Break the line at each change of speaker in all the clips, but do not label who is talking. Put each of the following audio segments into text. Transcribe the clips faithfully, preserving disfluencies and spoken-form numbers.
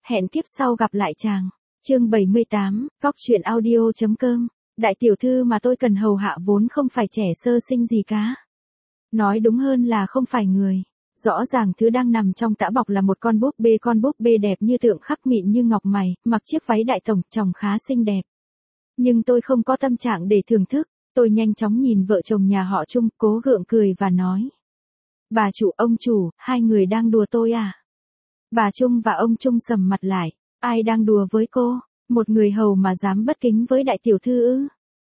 Hẹn kiếp sau gặp lại chàng. Chương bảy mươi tám, cóc truyện audio.com. Đại tiểu thư mà tôi cần hầu hạ vốn không phải trẻ sơ sinh gì cả. Nói đúng hơn là không phải người. Rõ ràng thứ đang nằm trong tã bọc là một con búp bê, con búp bê đẹp như tượng khắc, mịn như ngọc mày, mặc chiếc váy đại tổng, trông khá xinh đẹp. Nhưng tôi không có tâm trạng để thưởng thức, tôi nhanh chóng nhìn vợ chồng nhà họ Trung, cố gượng cười và nói. Bà chủ, ông chủ, hai người đang đùa tôi à? Bà Trung và ông Trung sầm mặt lại, ai đang đùa với cô, một người hầu mà dám bất kính với đại tiểu thư ư?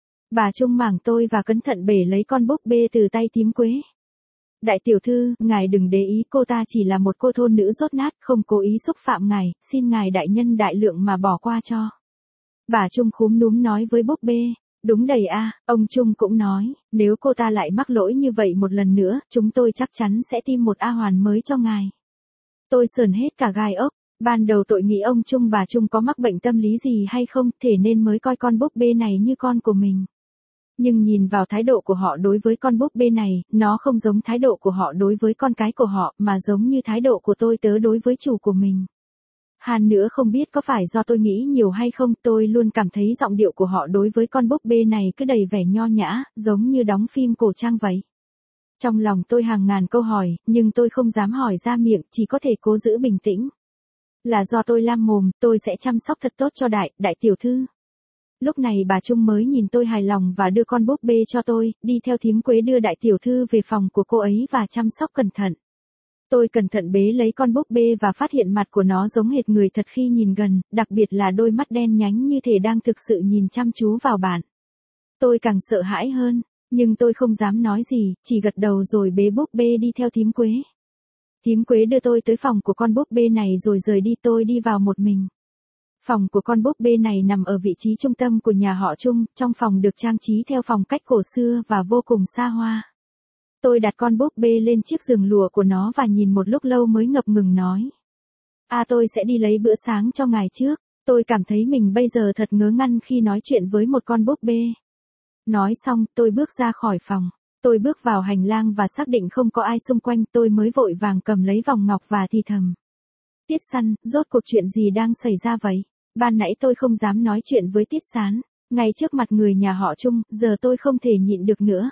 Bà Trung mảng tôi và cẩn thận bể lấy con búp bê từ tay Tím Quế. Đại tiểu thư, ngài đừng để ý, cô ta chỉ là một cô thôn nữ dốt nát, không cố ý xúc phạm ngài, xin ngài đại nhân đại lượng mà bỏ qua cho. Bà Trung khúm núm nói với búp bê. Đúng đầy a, à, ông Trung cũng nói, nếu cô ta lại mắc lỗi như vậy một lần nữa, chúng tôi chắc chắn sẽ tìm một A Hoàn mới cho ngài. Tôi sờn hết cả gai ốc, ban đầu tôi nghĩ ông Trung bà Trung có mắc bệnh tâm lý gì hay không, thế nên mới coi con búp bê này như con của mình. Nhưng nhìn vào thái độ của họ đối với con búp bê này, nó không giống thái độ của họ đối với con cái của họ, mà giống như thái độ của tôi tớ đối với chủ của mình. Hàn nữa không biết có phải do tôi nghĩ nhiều hay không, tôi luôn cảm thấy giọng điệu của họ đối với con búp bê này cứ đầy vẻ nho nhã, giống như đóng phim cổ trang vậy. Trong lòng tôi hàng ngàn câu hỏi, nhưng tôi không dám hỏi ra miệng, chỉ có thể cố giữ bình tĩnh. Là do tôi lam mồm, tôi sẽ chăm sóc thật tốt cho đại, đại tiểu thư. Lúc này bà Trung mới nhìn tôi hài lòng và đưa con búp bê cho tôi, đi theo Thím Quế đưa đại tiểu thư về phòng của cô ấy và chăm sóc cẩn thận. Tôi cẩn thận bế lấy con búp bê và phát hiện mặt của nó giống hệt người thật khi nhìn gần, đặc biệt là đôi mắt đen nhánh như thể đang thực sự nhìn chăm chú vào bạn. Tôi càng sợ hãi hơn, nhưng tôi không dám nói gì, chỉ gật đầu rồi bế búp bê đi theo Thím Quế. Thím Quế đưa tôi tới phòng của con búp bê này rồi rời đi, tôi đi vào một mình. Phòng của con búp bê này nằm ở vị trí trung tâm của nhà họ Trung, trong phòng được trang trí theo phong cách cổ xưa và vô cùng xa hoa. Tôi đặt con búp bê lên chiếc giường lụa của nó và nhìn một lúc lâu mới ngập ngừng nói. À, tôi sẽ đi lấy bữa sáng cho ngài trước. Tôi cảm thấy mình bây giờ thật ngớ ngẩn khi nói chuyện với một con búp bê. Nói xong, tôi bước ra khỏi phòng. Tôi bước vào hành lang và xác định không có ai xung quanh, tôi mới vội vàng cầm lấy vòng ngọc và thì thầm. Tiết Săn, rốt cuộc chuyện gì đang xảy ra vậy? Ban nãy tôi không dám nói chuyện với Tiết Sán, ngay trước mặt người nhà họ Trung, giờ tôi không thể nhịn được nữa.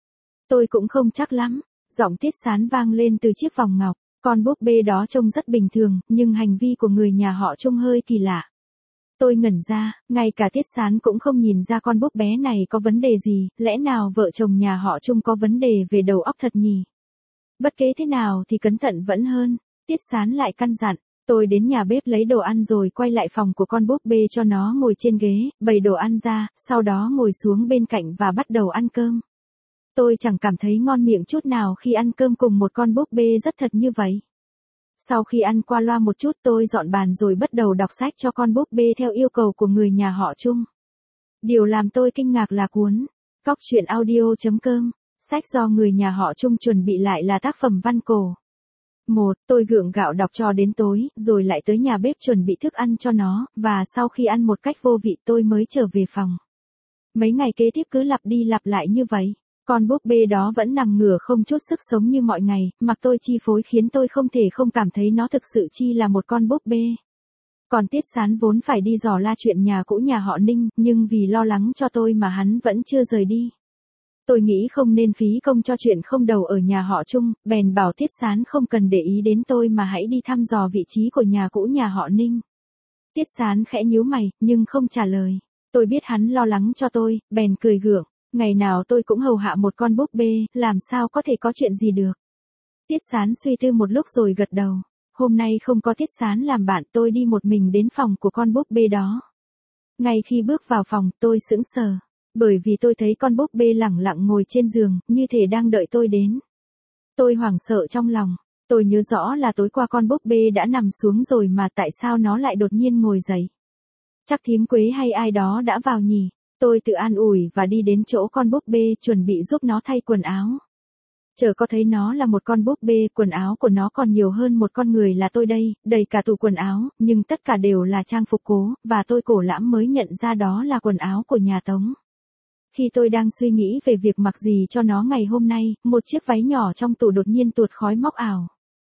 Tôi cũng không chắc lắm, giọng Tiết Sán vang lên từ chiếc vòng ngọc, con búp bê đó trông rất bình thường, nhưng hành vi của người nhà họ Trung hơi kỳ lạ. Tôi ngẩn ra, ngay cả Tiết Sán cũng không nhìn ra con búp bé này có vấn đề gì, lẽ nào vợ chồng nhà họ Trung có vấn đề về đầu óc thật nhỉ? Bất kể thế nào thì cẩn thận vẫn hơn, Tiết Sán lại căn dặn. Tôi đến nhà bếp lấy đồ ăn rồi quay lại phòng của con búp bê cho nó ngồi trên ghế, bày đồ ăn ra, sau đó ngồi xuống bên cạnh và bắt đầu ăn cơm. Tôi chẳng cảm thấy ngon miệng chút nào khi ăn cơm cùng một con búp bê rất thật như vậy. Sau khi ăn qua loa một chút, tôi dọn bàn rồi bắt đầu đọc sách cho con búp bê theo yêu cầu của người nhà họ Trung. Điều làm tôi kinh ngạc là cuốn cóc truyện audio.com, sách do người nhà họ Trung chuẩn bị lại là tác phẩm văn cổ. Một, tôi gượng gạo đọc cho đến tối, rồi lại tới nhà bếp chuẩn bị thức ăn cho nó, và sau khi ăn một cách vô vị tôi mới trở về phòng. Mấy ngày kế tiếp cứ lặp đi lặp lại như vậy, con búp bê đó vẫn nằm ngửa không chút sức sống như mọi ngày, mặc tôi chi phối khiến tôi không thể không cảm thấy nó thực sự chi là một con búp bê. Còn Tiết Sán vốn phải đi dò la chuyện nhà cũ nhà họ Ninh, nhưng vì lo lắng cho tôi mà hắn vẫn chưa rời đi. Tôi nghĩ không nên phí công cho chuyện không đầu ở nhà họ Trung, bèn bảo Tiết Sán không cần để ý đến tôi mà hãy đi thăm dò vị trí của nhà cũ nhà họ Ninh. Tiết Sán khẽ nhíu mày, nhưng không trả lời. Tôi biết hắn lo lắng cho tôi, bèn cười gượng. Ngày nào tôi cũng hầu hạ một con búp bê, làm sao có thể có chuyện gì được. Tiết Sán suy tư một lúc rồi gật đầu. Hôm nay không có Tiết Sán làm bạn, tôi đi một mình đến phòng của con búp bê đó. Ngay khi bước vào phòng, tôi sững sờ. Bởi vì tôi thấy con búp bê lẳng lặng ngồi trên giường, như thể đang đợi tôi đến. Tôi hoảng sợ trong lòng. Tôi nhớ rõ là tối qua con búp bê đã nằm xuống rồi mà tại sao nó lại đột nhiên ngồi dậy. Chắc Thím Quế hay ai đó đã vào nhỉ. Tôi tự an ủi và đi đến chỗ con búp bê chuẩn bị giúp nó thay quần áo. Chợt có thấy nó là một con búp bê, quần áo của nó còn nhiều hơn một con người là tôi đây, đầy cả tủ quần áo, nhưng tất cả đều là trang phục cố, và tôi cổ lãm mới nhận ra đó là quần áo của nhà Tống. Khi tôi đang suy nghĩ về việc mặc gì cho nó ngày hôm nay, một chiếc váy nhỏ trong tủ đột nhiên tuột khói móc ảo.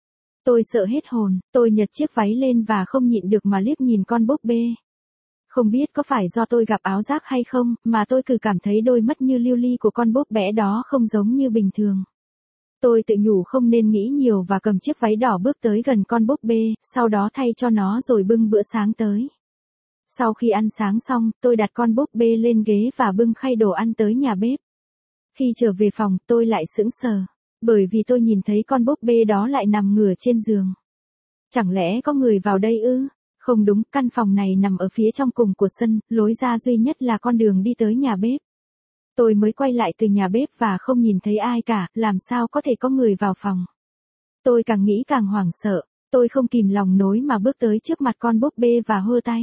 Tôi sợ hết hồn, tôi nhặt chiếc váy lên và không nhịn được mà liếc nhìn con búp bê. Không biết có phải do tôi gặp áo giác hay không, mà tôi cứ cảm thấy đôi mắt như lưu ly của con búp bé đó không giống như bình thường. Tôi tự nhủ không nên nghĩ nhiều và cầm chiếc váy đỏ bước tới gần con búp bê, sau đó thay cho nó rồi bưng bữa sáng tới. Sau khi ăn sáng xong, tôi đặt con búp bê lên ghế và bưng khay đồ ăn tới nhà bếp. Khi trở về phòng, tôi lại sững sờ, bởi vì tôi nhìn thấy con búp bê đó lại nằm ngửa trên giường. Chẳng lẽ có người vào đây ư? Không đúng, căn phòng này nằm ở phía trong cùng của sân, lối ra duy nhất là con đường đi tới nhà bếp. Tôi mới quay lại từ nhà bếp và không nhìn thấy ai cả, làm sao có thể có người vào phòng. Tôi càng nghĩ càng hoảng sợ, tôi không kìm lòng nổi mà bước tới trước mặt con búp bê và hơ tay.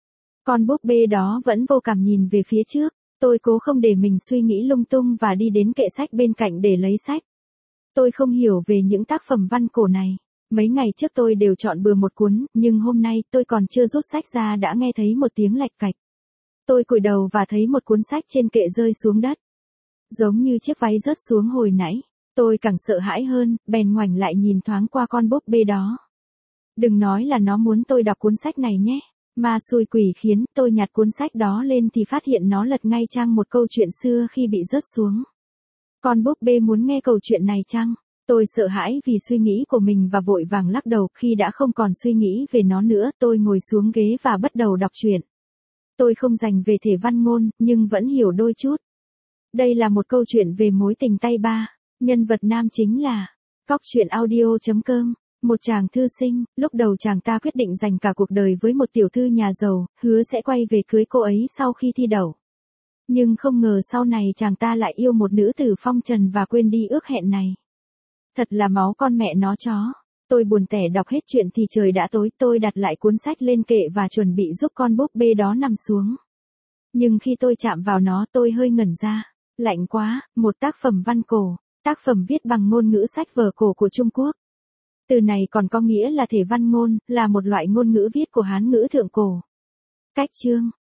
Con búp bê đó vẫn vô cảm nhìn về phía trước, tôi cố không để mình suy nghĩ lung tung và đi đến kệ sách bên cạnh để lấy sách. Tôi không hiểu về những tác phẩm văn cổ này. Mấy ngày trước tôi đều chọn bừa một cuốn, nhưng hôm nay tôi còn chưa rút sách ra đã nghe thấy một tiếng lạch cạch. Tôi cúi đầu và thấy một cuốn sách trên kệ rơi xuống đất. Giống như chiếc váy rớt xuống hồi nãy, tôi càng sợ hãi hơn, bèn ngoảnh lại nhìn thoáng qua con búp bê đó. Đừng nói là nó muốn tôi đọc cuốn sách này nhé. Ma xui quỷ khiến, tôi nhặt cuốn sách đó lên thì phát hiện nó lật ngay trang một câu chuyện xưa khi bị rớt xuống. Con búp bê muốn nghe câu chuyện này chăng? Tôi sợ hãi vì suy nghĩ của mình và vội vàng lắc đầu. Khi đã không còn suy nghĩ về nó nữa, tôi ngồi xuống ghế và bắt đầu đọc truyện. Tôi không dành về thể văn ngôn, nhưng vẫn hiểu đôi chút. Đây là một câu chuyện về mối tình tay ba. Nhân vật nam chính là cóc truyện audio chấm com. Một chàng thư sinh, lúc đầu chàng ta quyết định dành cả cuộc đời với một tiểu thư nhà giàu, hứa sẽ quay về cưới cô ấy sau khi thi đậu. Nhưng không ngờ sau này chàng ta lại yêu một nữ tử phong trần và quên đi ước hẹn này. Thật là máu con mẹ nó chó. Tôi buồn tẻ đọc hết chuyện thì trời đã tối, tôi đặt lại cuốn sách lên kệ và chuẩn bị giúp con búp bê đó nằm xuống. Nhưng khi tôi chạm vào nó tôi hơi ngẩn ra. Lạnh quá, một tác phẩm văn cổ, tác phẩm viết bằng ngôn ngữ sách vở cổ của Trung Quốc. Từ này còn có nghĩa là thể văn ngôn, là một loại ngôn ngữ viết của Hán ngữ thượng cổ. Cách chương